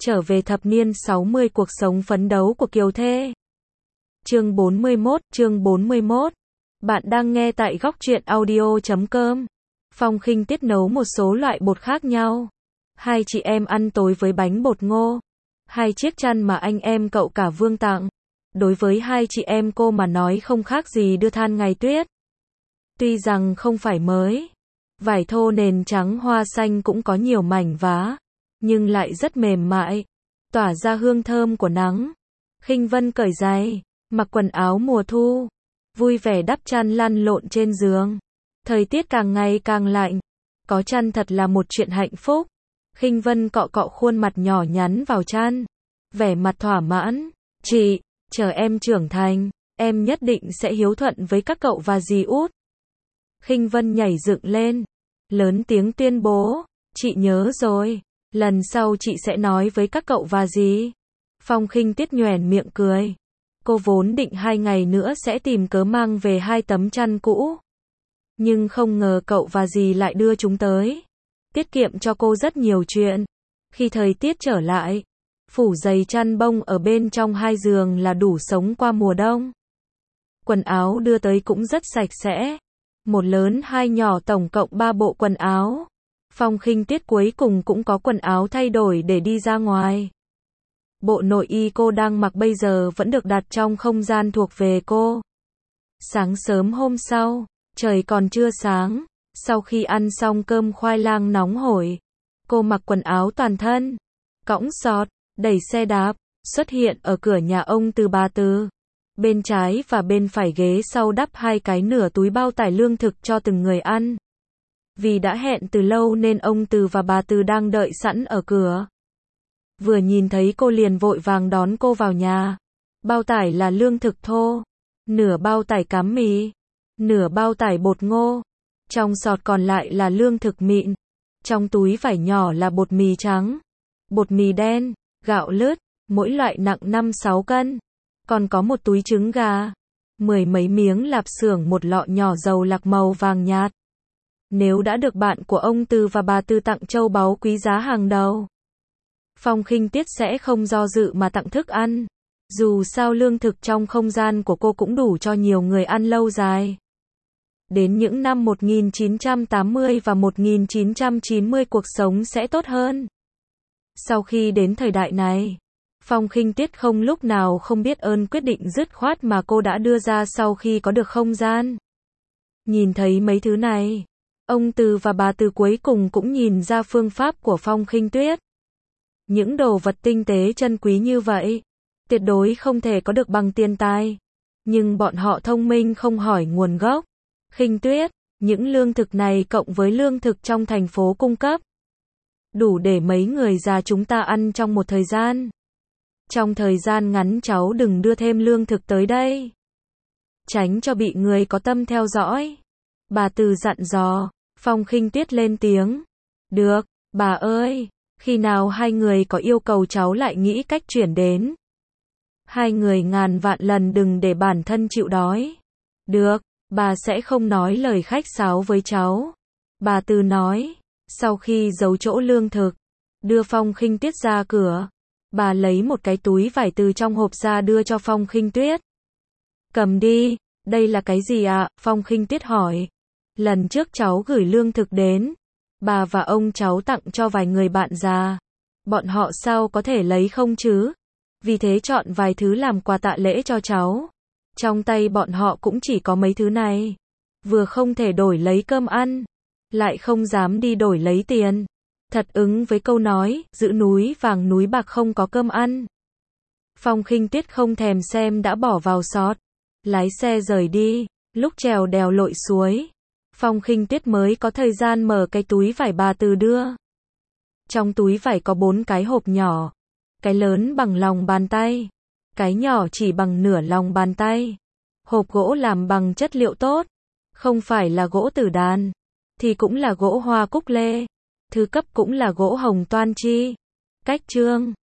trở về thập niên 60 cuộc sống phấn đấu của kiều thê. Chương 41. Bạn đang nghe tại góc truyện audio.com. Phong Khinh Tuyết nấu một số loại bột khác nhau. Hai chị em ăn tối với bánh bột ngô. Hai chiếc chăn mà anh em cậu cả Vương tặng. Đối với hai chị em cô mà nói không khác gì đưa than ngày tuyết. Tuy rằng không phải mới, vải thô nền trắng hoa xanh cũng có nhiều mảnh vá, nhưng lại rất mềm mại, tỏa ra hương thơm của nắng. Khinh Vân cởi giày, mặc quần áo mùa thu, vui vẻ đắp chăn lăn lộn trên giường. Thời tiết càng ngày càng lạnh, có chăn thật là một chuyện hạnh phúc. Khinh Vân cọ cọ khuôn mặt nhỏ nhắn vào chăn, vẻ mặt thỏa mãn. Chị, chờ em trưởng thành, em nhất định sẽ hiếu thuận với các cậu và dì út. Khinh Vân nhảy dựng lên, lớn tiếng tuyên bố, chị nhớ rồi, lần sau chị sẽ nói với các cậu và dì. Phong Khinh Tuyết nhoẻn miệng cười. Cô vốn định 2 ngày nữa sẽ tìm cớ mang về 2 tấm chăn cũ. Nhưng không ngờ cậu và dì lại đưa chúng tới. Tiết kiệm cho cô rất nhiều chuyện. Khi thời tiết trở lại, phủ dày chăn bông ở bên trong 2 giường là đủ sống qua mùa đông. Quần áo đưa tới cũng rất sạch sẽ. 1 lớn 2 nhỏ tổng cộng 3 bộ quần áo. Phong Khinh Tuyết cuối cùng cũng có quần áo thay đổi để đi ra ngoài. Bộ nội y cô đang mặc bây giờ vẫn được đặt trong không gian thuộc về cô. Sáng sớm hôm sau, trời còn chưa sáng, sau khi ăn xong cơm khoai lang nóng hổi, cô mặc quần áo toàn thân, cõng xọt, đẩy xe đạp, xuất hiện ở cửa nhà ông Từ bà Từ. Bên trái và bên phải ghế sau đắp 2 cái nửa túi bao tải lương thực cho từng người ăn. Vì đã hẹn từ lâu nên ông Từ và bà Từ đang đợi sẵn ở cửa. Vừa nhìn thấy cô liền vội vàng đón cô vào nhà. Bao tải là lương thực thô, nửa bao tải cám mì, nửa bao tải bột ngô. Trong sọt còn lại là lương thực mịn. Trong túi vải nhỏ là bột mì trắng, bột mì đen, gạo lứt, mỗi loại nặng 5-6 cân. Còn có một túi trứng gà, 10 mấy miếng lạp xưởng, một lọ nhỏ dầu lạc màu vàng nhạt. Nếu đã được bạn của ông Từ và bà Từ tặng châu báu quý giá hàng đầu, Phong Khinh Tuyết sẽ không do dự mà tặng thức ăn. Dù sao lương thực trong không gian của cô cũng đủ cho nhiều người ăn lâu dài. Đến những năm 1980 và 1990 cuộc sống sẽ tốt hơn. Sau khi đến thời đại này, Phong Khinh Tuyết không lúc nào không biết ơn quyết định dứt khoát mà cô đã đưa ra sau khi có được không gian. Nhìn thấy mấy thứ này, ông Từ và bà Từ cuối cùng cũng nhìn ra phương pháp của Phong Khinh Tuyết. Những đồ vật tinh tế chân quý như vậy, tuyệt đối không thể có được bằng tiền tài. Nhưng bọn họ thông minh không hỏi nguồn gốc. Khinh Tuyết, những lương thực này cộng với lương thực trong thành phố cung cấp, đủ để mấy người già chúng ta ăn trong một thời gian. Trong thời gian ngắn cháu đừng đưa thêm lương thực tới đây, tránh cho bị người có tâm theo dõi. Bà Từ dặn dò. Phong Khinh Tuyết lên tiếng. Được, bà ơi, khi nào hai người có yêu cầu cháu lại nghĩ cách chuyển đến. Hai người ngàn vạn lần đừng để bản thân chịu đói. Được, bà sẽ không nói lời khách sáo với cháu, bà Từ nói. Sau khi giấu chỗ lương thực, đưa Phong Khinh Tuyết ra cửa, bà lấy một cái túi vải từ trong hộp ra đưa cho Phong Khinh Tuyết. Cầm đi, đây là cái gì ạ? Phong Khinh Tuyết hỏi. Lần trước cháu gửi lương thực đến, bà và ông cháu tặng cho vài người bạn già. Bọn họ sao có thể lấy không chứ? Vì thế chọn vài thứ làm quà tạ lễ cho cháu. Trong tay bọn họ cũng chỉ có mấy thứ này. Vừa không thể đổi lấy cơm ăn, lại không dám đi đổi lấy tiền. Thật ứng với câu nói, giữ núi vàng núi bạc không có cơm ăn. Phong Khinh Tuyết không thèm xem đã bỏ vào xọt, lái xe rời đi. Lúc trèo đèo lội suối, Phong Khinh Tuyết mới có thời gian mở cái túi vải bà Từ đưa. Trong túi vải có 4 cái hộp nhỏ. Cái lớn bằng lòng bàn tay, cái nhỏ chỉ bằng nửa lòng bàn tay. Hộp gỗ làm bằng chất liệu tốt, không phải là gỗ tử đàn, thì cũng là gỗ hoa cúc lê. Thứ cấp cũng là gỗ hồng toan chi. Cách trương,